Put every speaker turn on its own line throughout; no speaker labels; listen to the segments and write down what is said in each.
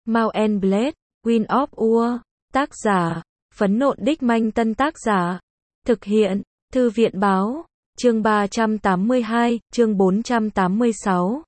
Mount and Blade, Wind of War. Tác giả, Phấn Nộn Đích Manh. Tân tác giả, thực hiện, Thư viện Báo. Chương 382, chương 486.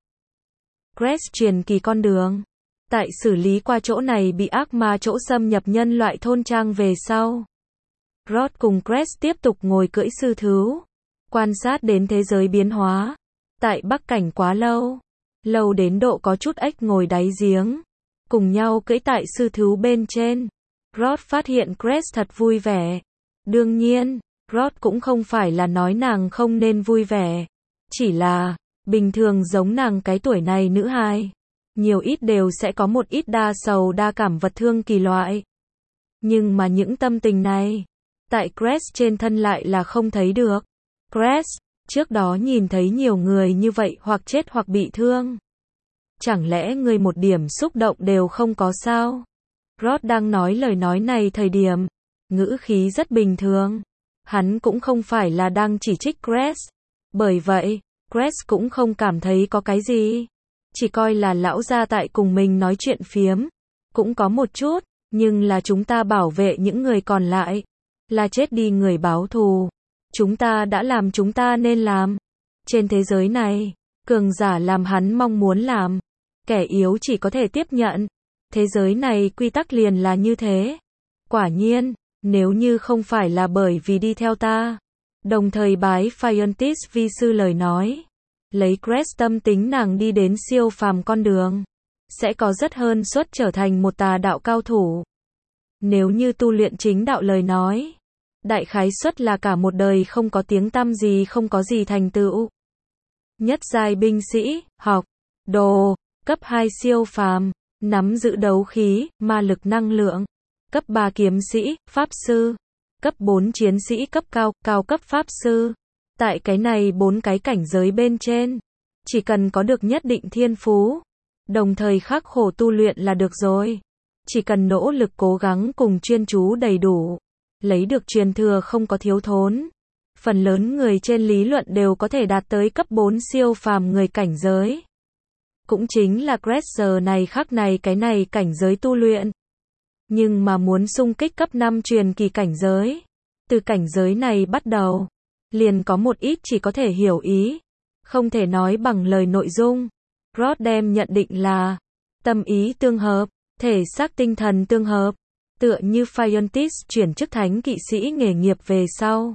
Crest truyền kỳ con đường. Tại xử lý qua chỗ này bị ác ma chỗ xâm nhập nhân loại thôn trang về sau, Rod cùng Crest tiếp tục ngồi cưỡi sư thú, quan sát đến thế giới biến hóa. Tại Bắc Cảnh quá lâu, lâu đến độ có chút ếch ngồi đáy giếng, cùng nhau cưỡi tại sư thú bên trên. Rod phát hiện Crest thật vui vẻ. Đương nhiên, Rod cũng không phải là nói nàng không nên vui vẻ, chỉ là, bình thường giống nàng cái tuổi này nữ hài, nhiều ít đều sẽ có một ít đa sầu đa cảm vật thương kỳ loại. Nhưng mà những tâm tình này, tại Crest trên thân lại là không thấy được. Crest, trước đó nhìn thấy nhiều người như vậy hoặc chết hoặc bị thương. Chẳng lẽ ngươi một điểm xúc động đều không có sao? Rod đang nói lời nói này thời điểm, ngữ khí rất bình thường. Hắn cũng không phải là đang chỉ trích Crest. Bởi vậy, Crest cũng không cảm thấy có cái gì. Chỉ coi là lão gia tại cùng mình nói chuyện phiếm. Cũng có một chút, nhưng là chúng ta bảo vệ những người còn lại. Là chết đi người báo thù. Chúng ta đã làm chúng ta nên làm. Trên thế giới này, cường giả làm hắn mong muốn làm. Kẻ yếu chỉ có thể tiếp nhận. Thế giới này quy tắc liền là như thế. Quả nhiên, nếu như không phải là bởi vì đi theo ta, đồng thời bái Phiontis vi sư lời nói, lấy Crest tâm tính nàng đi đến siêu phàm con đường, sẽ có rất hơn suất trở thành một tà đạo cao thủ. Nếu như tu luyện chính đạo lời nói, đại khái suất là cả một đời không có tiếng tăm gì, không có gì thành tựu. Nhất giai binh sĩ, học, đồ, cấp 2 siêu phàm, nắm giữ đấu khí, ma lực năng lượng, cấp 3 kiếm sĩ, pháp sư, cấp 4 chiến sĩ cấp cao, cao cấp pháp sư. Tại cái này 4 cái cảnh giới bên trên, chỉ cần có được nhất định thiên phú, đồng thời khắc khổ tu luyện là được rồi. Chỉ cần nỗ lực cố gắng cùng chuyên chú đầy đủ, lấy được truyền thừa không có thiếu thốn. Phần lớn người trên lý luận đều có thể đạt tới cấp 4 siêu phàm người cảnh giới. Cũng chính là Crest giờ này khắc này cái này cảnh giới tu luyện. Nhưng mà muốn xung kích cấp 5 truyền kỳ cảnh giới, từ cảnh giới này bắt đầu, liền có một ít chỉ có thể hiểu ý, không thể nói bằng lời nội dung. Rod đem nhận định là tâm ý tương hợp, thể xác tinh thần tương hợp, tựa như Phiontis chuyển chức thánh kỵ sĩ nghề nghiệp về sau.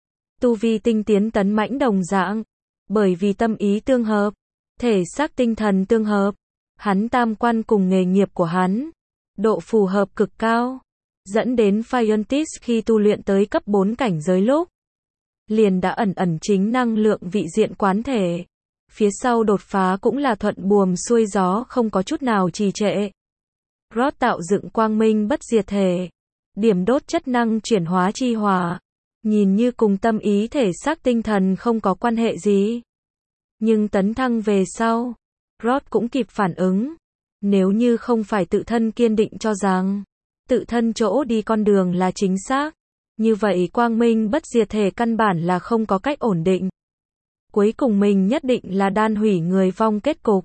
Tu vi tinh tiến tấn mãnh đồng dạng, bởi vì tâm ý tương hợp, thể xác tinh thần tương hợp, hắn tam quan cùng nghề nghiệp của hắn, độ phù hợp cực cao, dẫn đến Phiontis khi tu luyện tới cấp 4 cảnh giới lúc, liền đã ẩn chính năng lượng vị diện quán thể. Phía sau đột phá cũng là thuận buồm xuôi gió, không có chút nào trì trệ. Rod tạo dựng quang minh bất diệt thể, điểm đốt chất năng chuyển hóa chi hỏa, nhìn như cùng tâm ý thể xác tinh thần không có quan hệ gì. Nhưng tấn thăng về sau, Rod cũng kịp phản ứng. Nếu như không phải tự thân kiên định cho rằng tự thân chỗ đi con đường là chính xác, như vậy quang minh bất diệt thể căn bản là không có cách ổn định. Cuối cùng mình nhất định là đan hủy người vong kết cục.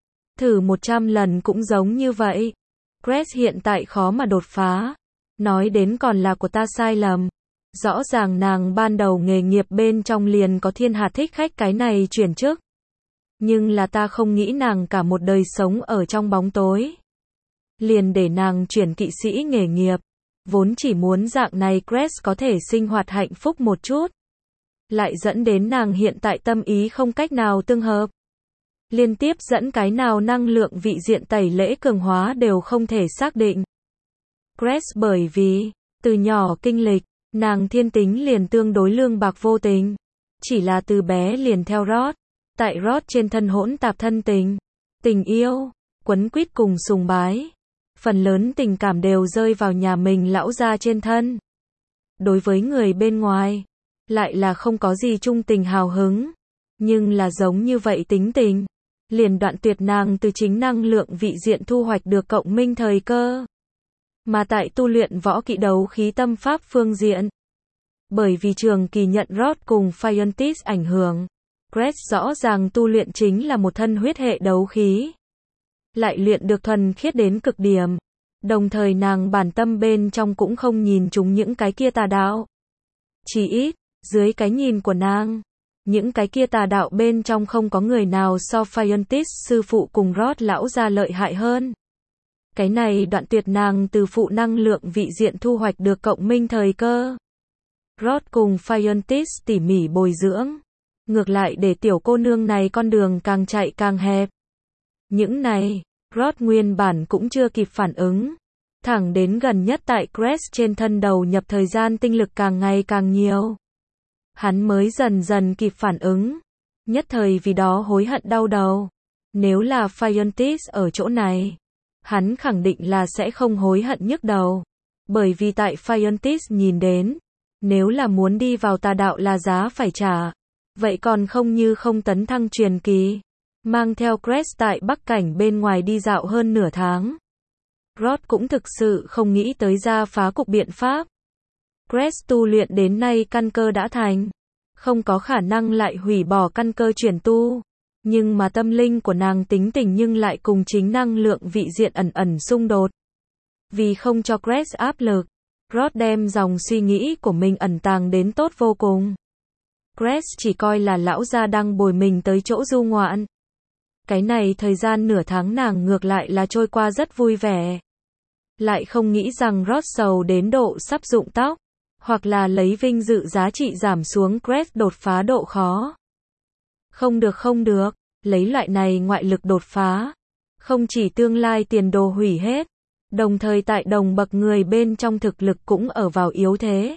Thử 100 lần cũng giống như vậy. Crest hiện tại khó mà đột phá. Nói đến còn là của ta sai lầm. Rõ ràng nàng ban đầu nghề nghiệp bên trong liền có thiên hạt thích khách cái này chuyển chức. Nhưng là ta không nghĩ nàng cả một đời sống ở trong bóng tối. Liền để nàng chuyển kỵ sĩ nghề nghiệp. Vốn chỉ muốn dạng này Crest có thể sinh hoạt hạnh phúc một chút. Lại dẫn đến nàng hiện tại tâm ý không cách nào tương hợp. Liên tiếp dẫn cái nào năng lượng vị diện tẩy lễ cường hóa đều không thể xác định. Crest bởi vì, từ nhỏ kinh lịch, nàng thiên tính liền tương đối lương bạc vô tình. Chỉ là từ bé liền theo Rod. Tại Rod trên thân hỗn tạp thân tình, tình yêu, quấn quýt cùng sùng bái. Phần lớn tình cảm đều rơi vào nhà mình lão gia trên thân. Đối với người bên ngoài, lại là không có gì trung tình hào hứng. Nhưng là giống như vậy tính tình, liền đoạn tuyệt nàng từ chính năng lượng vị diện thu hoạch được cộng minh thời cơ. Mà tại tu luyện võ kỹ đấu khí tâm pháp phương diện, bởi vì trường kỳ nhận Rod cùng Phiontis ảnh hưởng, Crest rõ ràng tu luyện chính là một thân huyết hệ đấu khí. lại luyện được thuần khiết đến cực điểm. Đồng thời nàng bản tâm bên trong cũng không nhìn chúng những cái kia tà đạo. Chỉ ít, dưới cái nhìn của nàng, những cái kia tà đạo bên trong không có người nào so Phiontis sư phụ cùng Rod lão gia lợi hại hơn. Cái này đoạn tuyệt nàng từ phụ năng lượng vị diện thu hoạch được cộng minh thời cơ. Rod cùng Phiontis tỉ mỉ bồi dưỡng, ngược lại để tiểu cô nương này con đường càng chạy càng hẹp. Những này, Rod nguyên bản cũng chưa kịp phản ứng. Thẳng đến gần nhất tại Crest trên thân đầu nhập thời gian tinh lực càng ngày càng nhiều. Hắn mới dần dần kịp phản ứng. Nhất thời vì đó hối hận đau đầu. Nếu là Phiontis ở chỗ này, hắn khẳng định là sẽ không hối hận nhức đầu. Bởi vì tại Phiontis nhìn đến, nếu là muốn đi vào tà đạo là giá phải trả. Vậy còn không như không tấn thăng truyền kỳ. Mang theo Crest tại Bắc Cảnh bên ngoài đi dạo hơn nửa tháng. Rod cũng thực sự không nghĩ tới ra phá cục biện pháp. Crest tu luyện đến nay căn cơ đã thành. Không có khả năng lại hủy bỏ căn cơ chuyển tu. Nhưng mà tâm linh của nàng tính tình nhưng lại cùng chính năng lượng vị diện ẩn ẩn xung đột. Vì không cho Crest áp lực, Rod đem dòng suy nghĩ của mình ẩn tàng đến tốt vô cùng. Crest chỉ coi là lão gia đang bồi mình tới chỗ du ngoạn. Cái này thời gian nửa tháng nàng ngược lại là trôi qua rất vui vẻ. Lại không nghĩ rằng Rod sầu đến độ sắp rụng tóc, hoặc là lấy vinh dự giá trị giảm xuống Crest đột phá độ khó. Không được, lấy loại này ngoại lực đột phá. Không chỉ tương lai tiền đồ hủy hết, đồng thời tại đồng bậc người bên trong thực lực cũng ở vào yếu thế.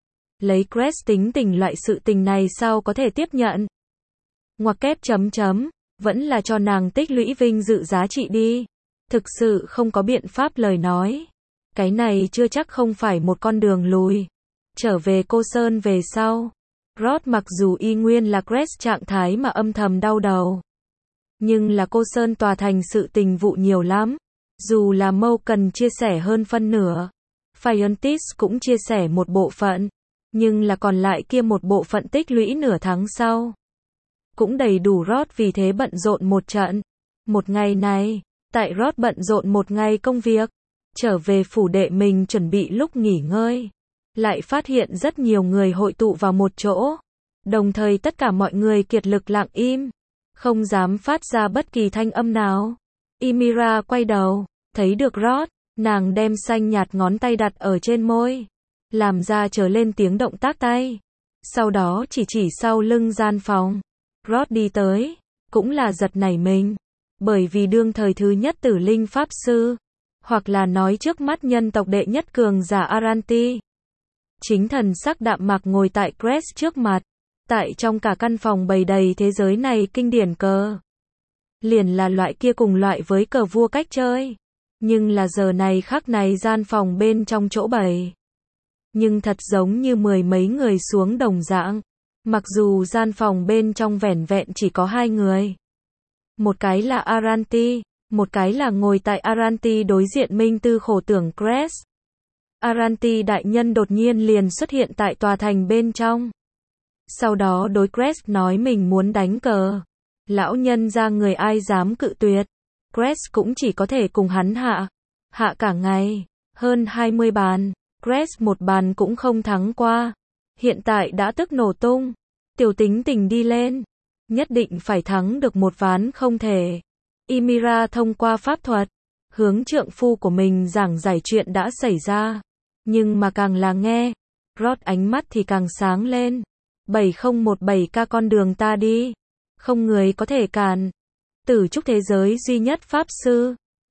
Lấy Crest tính tình loại sự tình này sao có thể tiếp nhận? Ngoặc kép chấm chấm, vẫn là cho nàng tích lũy vinh dự giá trị đi. Thực sự không có biện pháp lời nói. Cái này chưa chắc không phải một con đường lùi. Trở về Cô Sơn về sau. Rod mặc dù y nguyên là Crest trạng thái mà âm thầm đau đầu. Nhưng là Cô Sơn tòa thành sự tình vụ nhiều lắm. Dù là Mâu cần chia sẻ hơn phân nửa. Phiontis cũng chia sẻ một bộ phận. Nhưng là còn lại kia một bộ phận tích lũy nửa tháng sau. Cũng đầy đủ Rod vì thế bận rộn một trận. Một ngày này, tại Rod bận rộn một ngày công việc. Trở về phủ đệ mình chuẩn bị lúc nghỉ ngơi. Lại phát hiện rất nhiều người hội tụ vào một chỗ. Đồng thời tất cả mọi người kiệt lực lặng im. Không dám phát ra bất kỳ thanh âm nào. Ymira quay đầu, thấy được Rod. Nàng đem xanh nhạt ngón tay đặt ở trên môi. Làm ra trở lên tiếng động tác tay. Sau đó chỉ sau lưng gian phòng. Rod đi tới. Cũng là giật nảy mình. Bởi vì đương thời thứ nhất tử linh pháp sư. Hoặc là nói trước mắt nhân tộc đệ nhất cường giả Aranti. Chính thần sắc đạm mạc ngồi tại Crest trước mặt. Tại trong cả căn phòng bày đầy thế giới này kinh điển cờ. Liền là loại kia cùng loại với cờ vua cách chơi. Nhưng là giờ này khắc này gian phòng bên trong chỗ bày. Nhưng thật giống như mười mấy người xuống đồng dạng. Mặc dù gian phòng bên trong vẻn vẹn chỉ có hai người. Một cái là Aranti, một cái là ngồi tại Aranti đối diện minh tư khổ tưởng Crest. Aranti đại nhân đột nhiên liền xuất hiện tại tòa thành bên trong. Sau đó đối Crest nói mình muốn đánh cờ. Lão nhân ra người ai dám cự tuyệt. Crest cũng chỉ có thể cùng hắn hạ cả ngày. Hơn 20 bàn. Crest một bàn cũng không thắng qua. Hiện tại đã tức nổ tung. Tiểu tính tình đi lên. Nhất định phải thắng được một ván không thể. Ymira thông qua pháp thuật. Hướng trượng phu của mình giảng giải chuyện đã xảy ra. Nhưng mà càng là nghe. Rod ánh mắt thì càng sáng lên. 7017K con đường ta đi. Không người có thể cản. Tử trúc thế giới duy nhất pháp sư.